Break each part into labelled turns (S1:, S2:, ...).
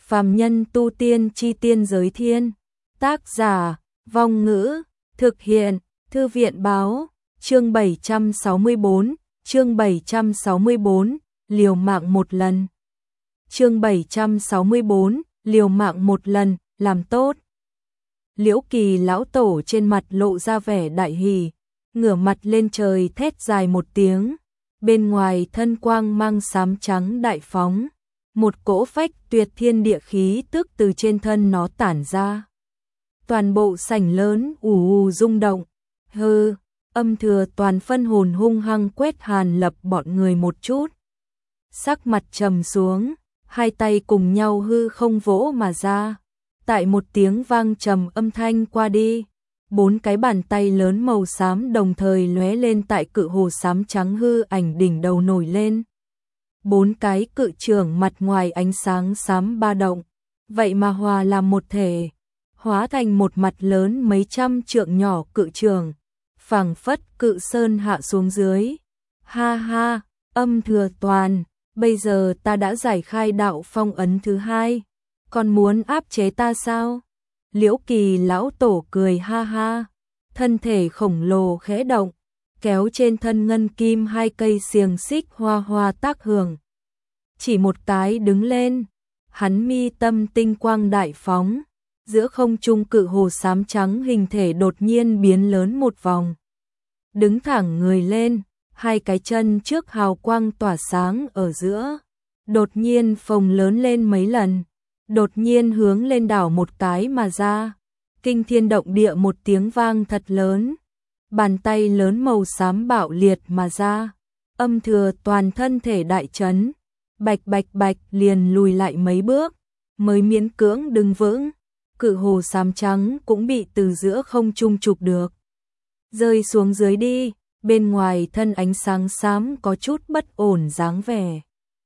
S1: Phàm nhân tu tiên chi tiên giới thiên. Tác giả, Vong Ngữ, thực hiện, Thư viện báo, chương 764, chương 764, liều mạng một lần. Chương 764, liều mạng một lần, làm tốt. Liễu Kỳ lão tổ trên mặt lộ ra vẻ đại hỉ, ngửa mặt lên trời thét dài một tiếng, bên ngoài thân quang mang xám trắng đại phóng, một cỗ phách tuyệt thiên địa khí tức từ trên thân nó tản ra. Toàn bộ sảnh lớn ù ù rung động, hừ, Âm Thừa Toàn phân hồn hung hăng quét Hàn Lập bọn người một chút. Sắc mặt trầm xuống, hai tay cùng nhau hư không vỗ mà ra. Tại một tiếng vang trầm âm thanh qua đi, bốn cái bàn tay lớn màu xám đồng thời lóe lên tại cự hồ xám trắng hư ảnh đỉnh đầu nổi lên. Bốn cái cự trưởng mặt ngoài ánh sáng xám ba động, vậy mà hòa làm một thể, hóa thành một mặt lớn mấy trăm trượng nhỏ cự trưởng, phảng phất cự sơn hạ xuống dưới. Ha ha, Âm Thừa Toàn, bây giờ ta đã giải khai đạo phong ấn thứ hai, còn muốn áp chế ta sao? Liễu Kỳ lão tổ cười ha ha, thân thể khổng lồ khẽ động, kéo trên thân ngân kim hai cây xiềng xích hoa hoa tác hưởng. Chỉ một cái đứng lên, hắn mi tâm tinh quang đại phóng, giữa không trung cự hồ xám trắng hình thể đột nhiên biến lớn một vòng. Đứng thẳng người lên, hai cái chân trước hào quang tỏa sáng ở giữa, đột nhiên phồng lớn lên mấy lần, đột nhiên hướng lên đảo một cái mà ra. Kinh thiên động địa một tiếng vang thật lớn, bàn tay lớn màu xám bạo liệt mà ra. Âm Thừa Toàn thân thể đại chấn, bạch bạch bạch liền lùi lại mấy bước, mới miễn cưỡng đứng vững. Cự hồ xám trắng cũng bị từ giữa không trung chụp được, rơi xuống dưới đi, bên ngoài thân ánh sáng xám có chút bất ổn dáng vẻ.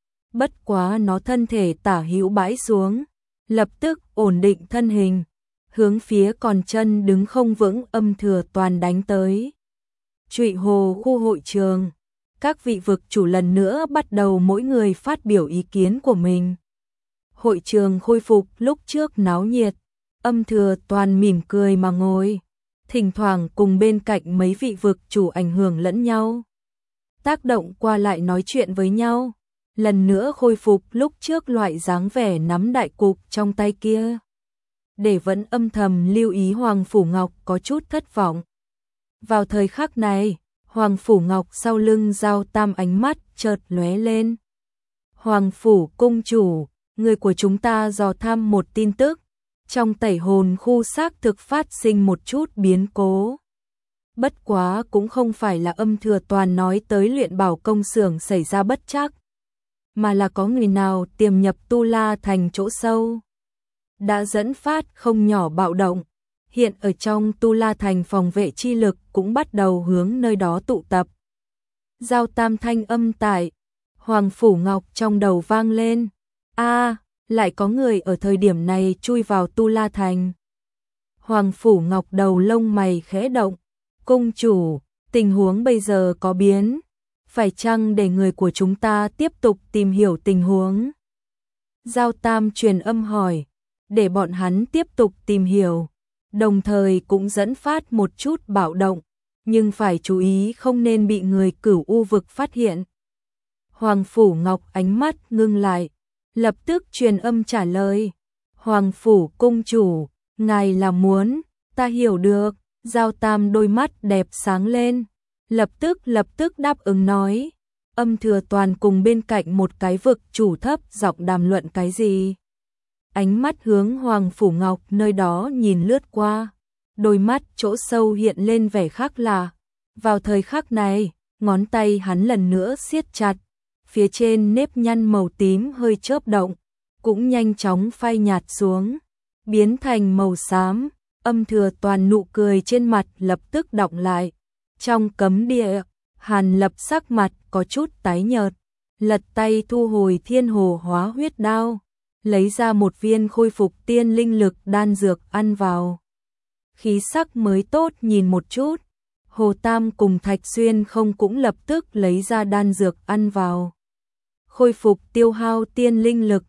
S1: Bất quá nó thân thể tả hữu bãi xuống, lập tức ổn định thân hình, hướng phía còn chân đứng không vững Âm Thừa Toàn đánh tới. Trụy Hồ khu hội trường, các vị vực chủ lần nữa bắt đầu mỗi người phát biểu ý kiến của mình. Hội trường khôi phục lúc trước náo nhiệt, Âm Thừa Toàn mỉm cười mà ngồi, thỉnh thoảng cùng bên cạnh mấy vị vực chủ ảnh hưởng lẫn nhau, tác động qua lại nói chuyện với nhau, lần nữa khôi phục lúc trước loại dáng vẻ nắm đại cục trong tay kia. Để vẫn âm thầm lưu ý Hoàng Phủ Ngọc có chút thất vọng. Vào thời khắc này, Hoàng Phủ Ngọc sau lưng Giao Tam ánh mắt chợt lóe lên. Hoàng Phủ cung chủ, người của chúng ta dò thăm một tin tức, trong tẩy hồn khu xác thực phát sinh một chút biến cố. Bất quá cũng không phải là Âm Thừa Toàn nói tới luyện bảo công xưởng xảy ra bất trắc, mà là có người nào tiềm nhập Tu La Thành chỗ sâu, đã dẫn phát không nhỏ bạo động. Hiện ở trong Tu La Thành phòng vệ chi lực cũng bắt đầu hướng nơi đó tụ tập. Giao Tam thanh âm tại Hoàng Phủ Ngọc trong đầu vang lên. Lại có người ở thời điểm này chui vào Tu La Thành. Hoàng Phủ Ngọc đầu lông mày khẽ động. Cung chủ, tình huống bây giờ có biến, phải chăng để người của chúng ta tiếp tục tìm hiểu tình huống? Giao Tam truyền âm hỏi, để bọn hắn tiếp tục tìm hiểu, đồng thời cũng dẫn phát một chút bạo động, nhưng phải chú ý không nên bị người Cửu U vực phát hiện. Hoàng Phủ Ngọc ánh mắt ngưng lại, lập tức truyền âm trả lời, Hoàng Phủ cung chủ, ngài là muốn, ta hiểu được. Giao Tam đôi mắt đẹp sáng lên, lập tức đáp ứng nói. Âm Thừa Toàn cùng bên cạnh một cái vực chủ thấp giọng đàm luận cái gì. Ánh mắt hướng Hoàng Phủ Ngọc nơi đó nhìn lướt qua, đôi mắt chỗ sâu hiện lên vẻ khác lạ. Vào thời khắc này, ngón tay hắn lần nữa siết chặt, phía trên nếp nhăn màu tím hơi chớp động, cũng nhanh chóng phai nhạt xuống, biến thành màu xám. Âm Thừa Toàn nụ cười trên mặt lập tức đọng lại. Trong cấm địa, Hàn Lập sắc mặt có chút tái nhợt, lật tay thu hồi Thiên Hồ Hóa Huyết Đao, lấy ra một viên khôi phục tiên linh lực đan dược ăn vào. Khí sắc mới tốt nhìn một chút. Hồ Tam cùng Thạch Xuyên không cũng lập tức lấy ra đan dược ăn vào. Khôi phục tiêu hao tiên linh lực,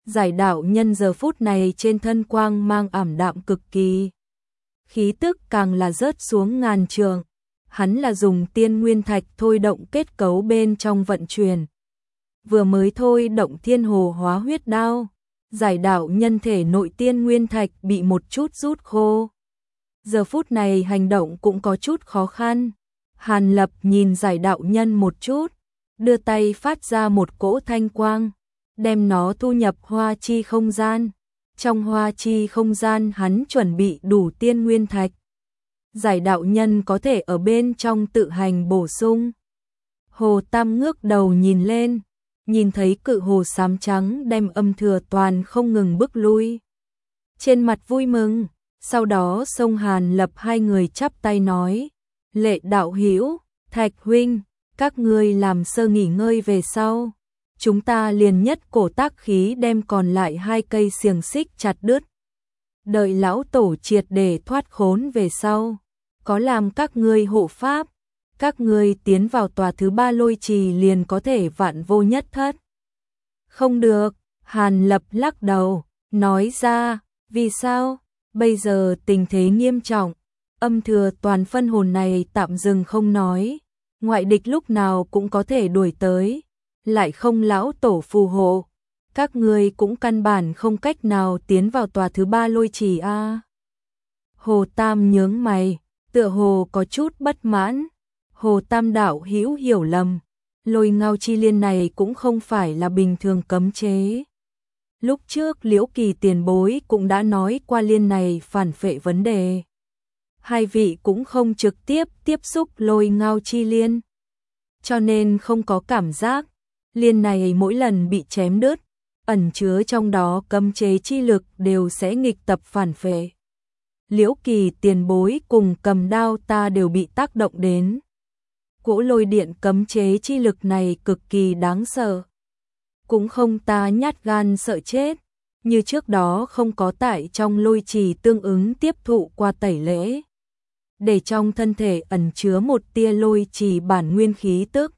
S1: Giải đạo nhân giờ phút này trên thân quang mang ảm đạm cực kỳ. Khí tức càng là rớt xuống ngàn trượng. Hắn là dùng tiên nguyên thạch thôi động kết cấu bên trong vận chuyển. Vừa mới thôi động thiên hồ hóa huyết đao. Giải đạo nhân thể nội tiên nguyên thạch bị một chút rút khô. Giờ phút này hành động cũng có chút khó khăn. Hàn Lập nhìn giải đạo nhân một chút, đưa tay phát ra một cỗ thanh quang, đem nó thu nhập hoa chi không gian. Trong hoa chi không gian hắn chuẩn bị đủ tiên nguyên thạch. Giải đạo nhân có thể ở bên trong tự hành bổ sung. Hồ Tam ngước đầu nhìn lên, nhìn thấy cự hồ xám trắng đem Âm Thừa Toàn không ngừng bước lui. Trên mặt vui mừng, sau đó xông Hàn Lập hai người chắp tay nói, Lệ đạo hữu, Thạch huynh, các ngươi làm sơ nghỉ ngơi về sau. Chúng ta liền nhất cổ tác khí đem còn lại 2 cây xiềng xích chặt đứt. Đợi lão tổ triệt để thoát khốn về sau, có làm các ngươi hộ pháp, các ngươi tiến vào tòa thứ 3 lôi trì liền có thể vạn vô nhất thất. Không được, Hàn Lập lắc đầu, nói ra, vì sao? Bây giờ tình thế nghiêm trọng, Âm Thừa Toàn phân hồn này tạm dừng không nói, ngoại địch lúc nào cũng có thể đuổi tới, lại không lão tổ phù hộ, các ngươi cũng căn bản không cách nào tiến vào tòa thứ 3 lôi trì a. Hồ Tam nhướng mày, tựa hồ có chút bất mãn. Hồ Tam đạo hữu hiểu lầm, Lôi Ngao chi liên này cũng không phải là bình thường cấm chế. Lúc trước Liễu Kỳ tiền bối cũng đã nói qua liên này phản phệ vấn đề. Hai vị cũng không trực tiếp tiếp xúc Lôi Ngao chi liên, cho nên không có cảm giác. Liên này mỗi lần bị chém đứt, ẩn chứa trong đó cấm chế chi lực đều sẽ nghịch tập phản phệ. Liễu Kỳ tiền bối cùng cầm đao ta đều bị tác động đến. Cỗ lôi điện cấm chế chi lực này cực kỳ đáng sợ. Cũng không ta nhát gan sợ chết, như trước đó không có tại trong lôi trì tương ứng tiếp thụ qua tẩy lễ. Để trong thân thể ẩn chứa một tia lôi trì bản nguyên khí tức.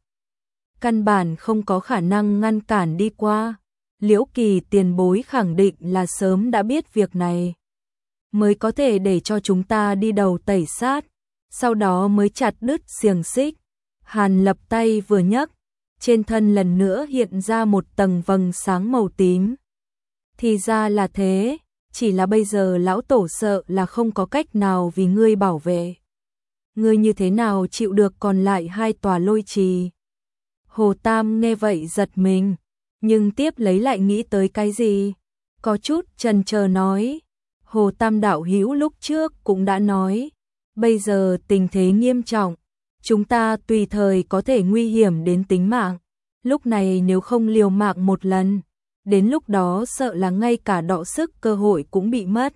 S1: Căn bản không có khả năng ngăn cản đi qua. Liễu Kỳ tiền bối khẳng định là sớm đã biết việc này, mới có thể để cho chúng ta đi đầu tẩy sát, sau đó mới chặt đứt xiềng xích. Hàn Lập tay vừa nhấc, trên thân lần nữa hiện ra một tầng vầng sáng màu tím. Thì ra là thế, chỉ là bây giờ lão tổ sợ là không có cách nào vì ngươi bảo vệ. Ngươi như thế nào chịu được còn lại 2 tòa lôi trì? Hồ Tam nghe vậy giật mình, nhưng tiếp lấy lại nghĩ tới cái gì? Có chút chần chờ nói, Hồ Tam đạo hữu lúc trước cũng đã nói, bây giờ tình thế nghiêm trọng, chúng ta tùy thời có thể nguy hiểm đến tính mạng. Lúc này nếu không liều mạng một lần, đến lúc đó sợ là ngay cả đọ sức cơ hội cũng bị mất.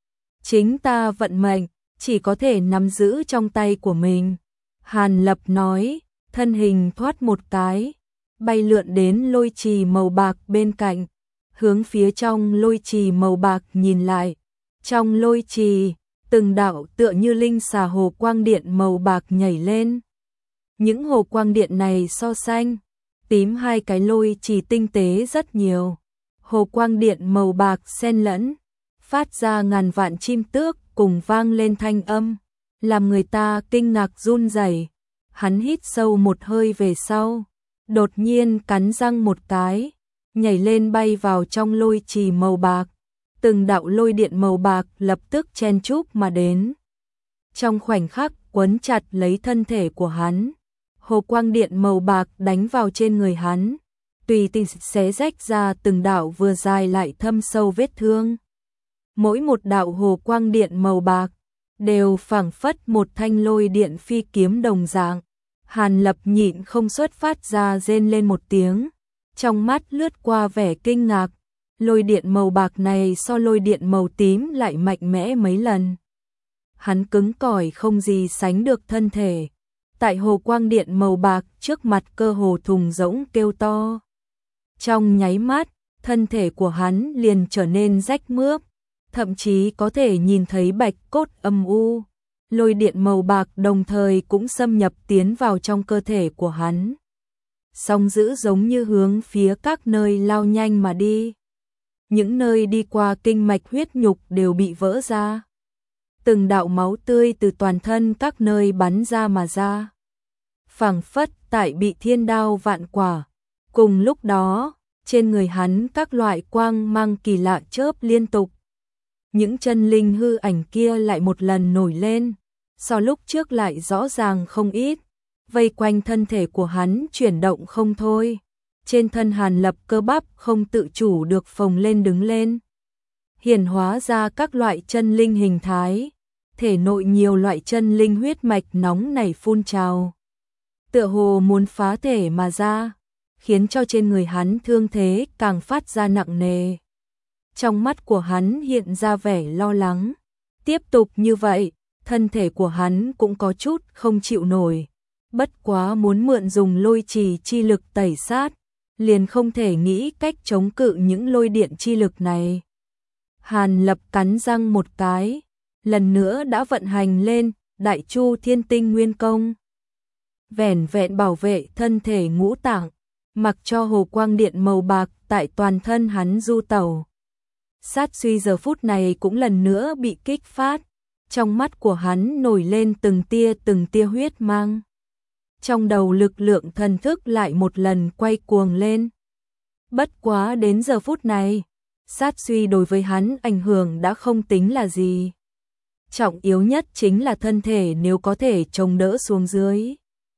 S1: Chính ta vận mệnh, chỉ có thể nắm giữ trong tay của mình. Hàn Lập nói, thân hình thoát một cái, bay lượn đến lôi trì màu bạc bên cạnh, hướng phía trong lôi trì màu bạc nhìn lại. Trong lôi trì, từng đạo tựa như linh xà hồ quang điện màu bạc nhảy lên. Những hồ quang điện này so xanh, tím 2 cái lôi trì tinh tế rất nhiều. Hồ quang điện màu bạc xen lẫn, phát ra ngàn vạn chim tước cùng vang lên thanh âm, làm người ta kinh ngạc run rẩy. Hắn hít sâu một hơi về sau, đột nhiên cắn răng một cái, nhảy lên bay vào trong lôi trì màu bạc. Từng đạo lôi điện màu bạc lập tức chen chúc mà đến. Trong khoảnh khắc quấn chặt lấy thân thể của hắn, hồ quang điện màu bạc đánh vào trên người hắn, tùy tiện xé rách ra từng đạo vừa dài lại thâm sâu vết thương. Mỗi một đạo hồ quang điện màu bạc đều phảng phất một thanh lôi điện phi kiếm đồng dạng. Hàn Lập nhịn không xuất phát ra rên lên một tiếng, trong mắt lướt qua vẻ kinh ngạc. Lôi điện màu bạc này so lôi điện màu tím lại mạnh mẽ mấy lần. Hắn cứng cỏi không gì sánh được thân thể. Tại hồ quang điện màu bạc trước mặt cơ hồ thùng rỗng kêu to. Trong nháy mắt, thân thể của hắn liền trở nên rách mướp, thậm chí có thể nhìn thấy bạch cốt âm u. Lôi điện màu bạc đồng thời cũng xâm nhập tiến vào trong cơ thể của hắn. Song dữ giống như hướng phía các nơi lao nhanh mà đi. những nơi đi qua kinh mạch huyết nhục đều bị vỡ ra. Từng đạo máu tươi từ toàn thân các nơi bắn ra mà ra. Phảng phất tại bị thiên đao vạn quả. Cùng lúc đó, trên người hắn các loại quang mang kỳ lạ chớp liên tục. Những chân linh hư ảnh kia lại một lần nổi lên, so lúc trước lại rõ ràng không ít, vây quanh thân thể của hắn chuyển động không thôi. Trên thân Hàn Lập cơ bắp không tự chủ được phồng lên đứng lên, hiển hóa ra các loại chân linh hình thái, thể nội nhiều loại chân linh huyết mạch nóng nảy phun trào, tựa hồ muốn phá thể mà ra, khiến cho trên người hắn thương thế càng phát ra nặng nề. Trong mắt của hắn hiện ra vẻ lo lắng. Tiếp tục như vậy, thân thể của hắn cũng có chút không chịu nổi. Bất quá muốn mượn dùng lôi trì chi lực tẩy sát, liền không thể nghĩ cách chống cự những lôi điện chi lực này. Hàn Lập cắn răng một cái, lần nữa đã vận hành lên Đại Chu Thiên Tinh Nguyên Công. Vẻn vẹn bảo vệ thân thể ngũ tạng, mặc cho hồ quang điện màu bạc tại toàn thân hắn du tẩu. Sát suy giờ phút này cũng lần nữa bị kích phát, trong mắt của hắn nổi lên từng tia huyết mang. Trong đầu lực lượng thần thức lại một lần quay cuồng lên. Bất quá đến giờ phút này, sát suy đối với hắn ảnh hưởng đã không tính là gì. Trọng yếu nhất chính là thân thể nếu có thể chống đỡ xuống dưới.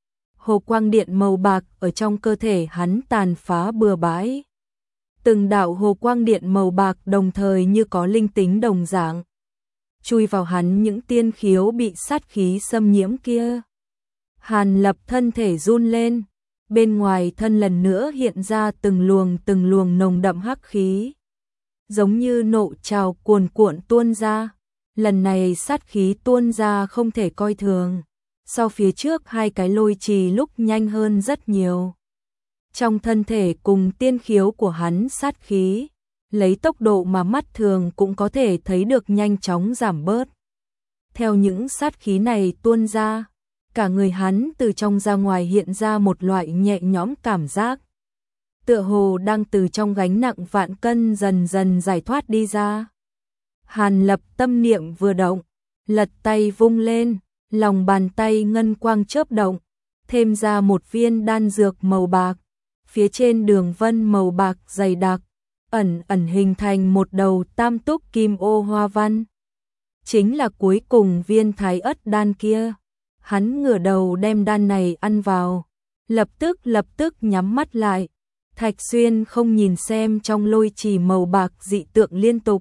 S1: Hồ quang điện màu bạc ở trong cơ thể hắn tàn phá bừa bãi. Từng đạo hồ quang điện màu bạc đồng thời như có linh tính đồng dạng, chui vào hắn những tiên khiếu bị sát khí xâm nhiễm kia. Hàn Lập thân thể run lên, bên ngoài thân lần nữa hiện ra từng luồng nồng đậm hắc khí, giống như nộ trào cuồn cuộn tuôn ra. Lần này sát khí tuôn ra không thể coi thường, so phía trước hai cái lôi trì lúc nhanh hơn rất nhiều. Trong thân thể cùng tiên khiếu của hắn sát khí, lấy tốc độ mà mắt thường cũng có thể thấy được nhanh chóng giảm bớt. Theo những sát khí này tuôn ra, cả người hắn từ trong ra ngoài hiện ra một loại nhẹ nhõm cảm giác. Tựa hồ đang từ trong gánh nặng vạn cân dần dần giải thoát đi ra. Hàn Lập tâm niệm vừa động, lật tay vung lên, lòng bàn tay ngân quang chớp động, thêm ra một viên đan dược màu bạc. Phía trên đường vân màu bạc dày đặc, ẩn hình thành một đầu tam túc kim ô hoa văn. Chính là cuối cùng viên thái ất đan kia. Hắn ngửa đầu đem đan này ăn vào, lập tức nhắm mắt lại. Thạch Xuyên không nhìn xem trong lôi trì màu bạc dị tượng liên tục.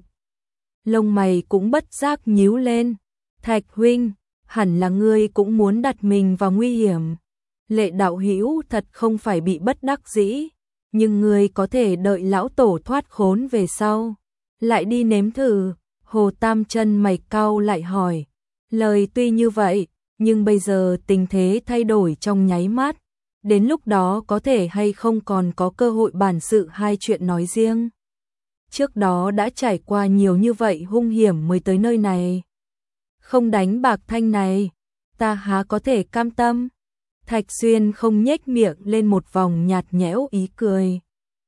S1: Lông mày cũng bất giác nhíu lên. Thạch huynh, hẳn là ngươi cũng muốn đặt mình vào nguy hiểm. Lệ đạo hữu thật không phải bị bất đắc dĩ, nhưng ngươi có thể đợi lão tổ thoát khốn về sau, lại đi nếm thử. Hồ Tam chân mày cau lại hỏi. Lời tuy như vậy, nhưng bây giờ tình thế thay đổi trong nháy mắt, đến lúc đó có thể hay không còn có cơ hội bản sự hai chuyện nói riêng. Trước đó đã trải qua nhiều như vậy hung hiểm mới tới nơi này. Không đánh bạc thanh này, ta há có thể cam tâm. Thạch Xuyên không nhếch miệng lên một vòng nhạt nhẽo ý cười.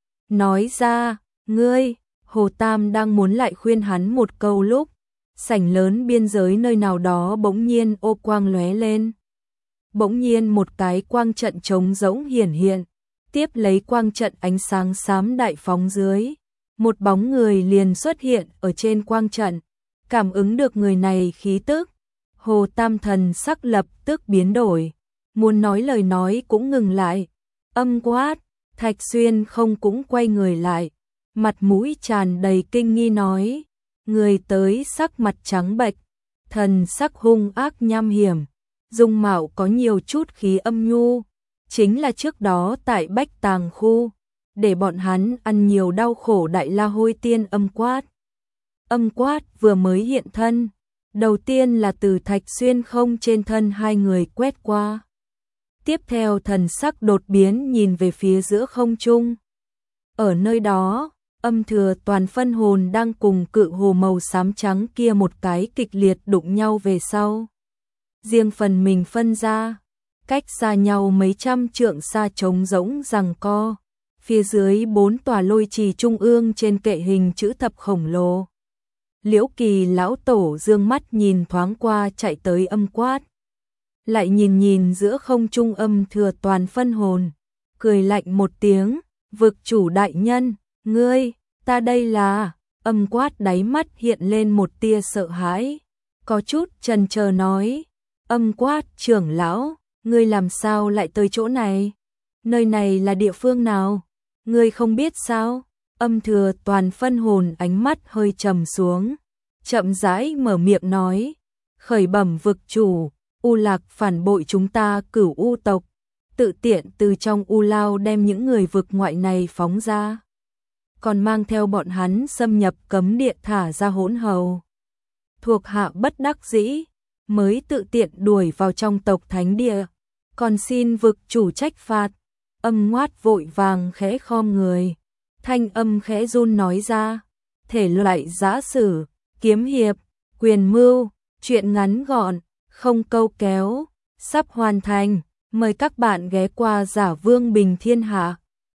S1: Nói ra, ngươi, Hồ Tam đang muốn lại khuyên hắn một câu lúc, sảnh lớn biên giới nơi nào đó bỗng nhiên ô quang lóe lên. Bỗng nhiên một cái quang trận trống rỗng hiển hiện, tiếp lấy quang trận ánh sáng xám đại phóng dưới. Một bóng người liền xuất hiện ở trên quang trận, cảm ứng được người này khí tức. Hồ Tam thần sắc lập tức biến đổi, muốn nói lời nói cũng ngừng lại. Âm quát, Thạch Xuyên không cũng quay người lại, mặt mũi tràn đầy kinh nghi nói. Người tới sắc mặt trắng bệch, thần sắc hung ác nham hiểm, dung mạo có nhiều chút khí âm nhu, chính là trước đó tại Bách Tàng khu, để bọn hắn ăn nhiều đau khổ đại la hôi tiên Âm Quát. Âm Quát vừa mới hiện thân, đầu tiên là từ Thạch Xuyên không trên thân hai người quét qua. Tiếp theo thần sắc đột biến nhìn về phía giữa không trung. Ở nơi đó, Âm Thừa toàn phân hồn đang cùng cự hồ màu xám trắng kia một cái kịch liệt đụng nhau về sau. Riêng phần mình phân ra, cách xa nhau mấy trăm trượng xa trống rỗng giằng co. phía dưới 4 tòa lôi trì trung ương trên kệ hình chữ thập khổng lồ. Liễu Kỳ lão tổ dương mắt nhìn thoáng qua chạy tới Âm Quát. Lại nhìn nhìn giữa không trung Âm Thừa toàn phân hồn, cười lạnh một tiếng, vực chủ đại nhân, ngươi, ta đây là, Âm Quát đáy mắt hiện lên một tia sợ hãi, có chút chần chờ nói, Âm Quát trưởng lão, ngươi làm sao lại tới chỗ này? Nơi này là địa phương nào? Ngươi không biết sao? Âm Thừa toàn phân hồn ánh mắt hơi trầm xuống, chậm rãi mở miệng nói, khởi bẩm vực chủ, U Lạc phản bội chúng ta Cửu U tộc, tự tiện từ trong U Lao đem những người vực ngoại này phóng ra, còn mang theo bọn hắn xâm nhập cấm địa thả ra hỗn hầu. Thuộc hạ bất đắc dĩ, mới tự tiện đuổi vào trong tộc thánh địa, còn xin vực chủ trách phạt. Âm Ngoát vội vàng khẽ khom người, thanh âm khẽ run nói ra, thể loại giã sử, kiếm hiệp, quyền mưu, truyện ngắn gọn, không câu kéo, sắp hoàn thành, mời các bạn ghé qua Giả Vương Bình Thiên Hạ.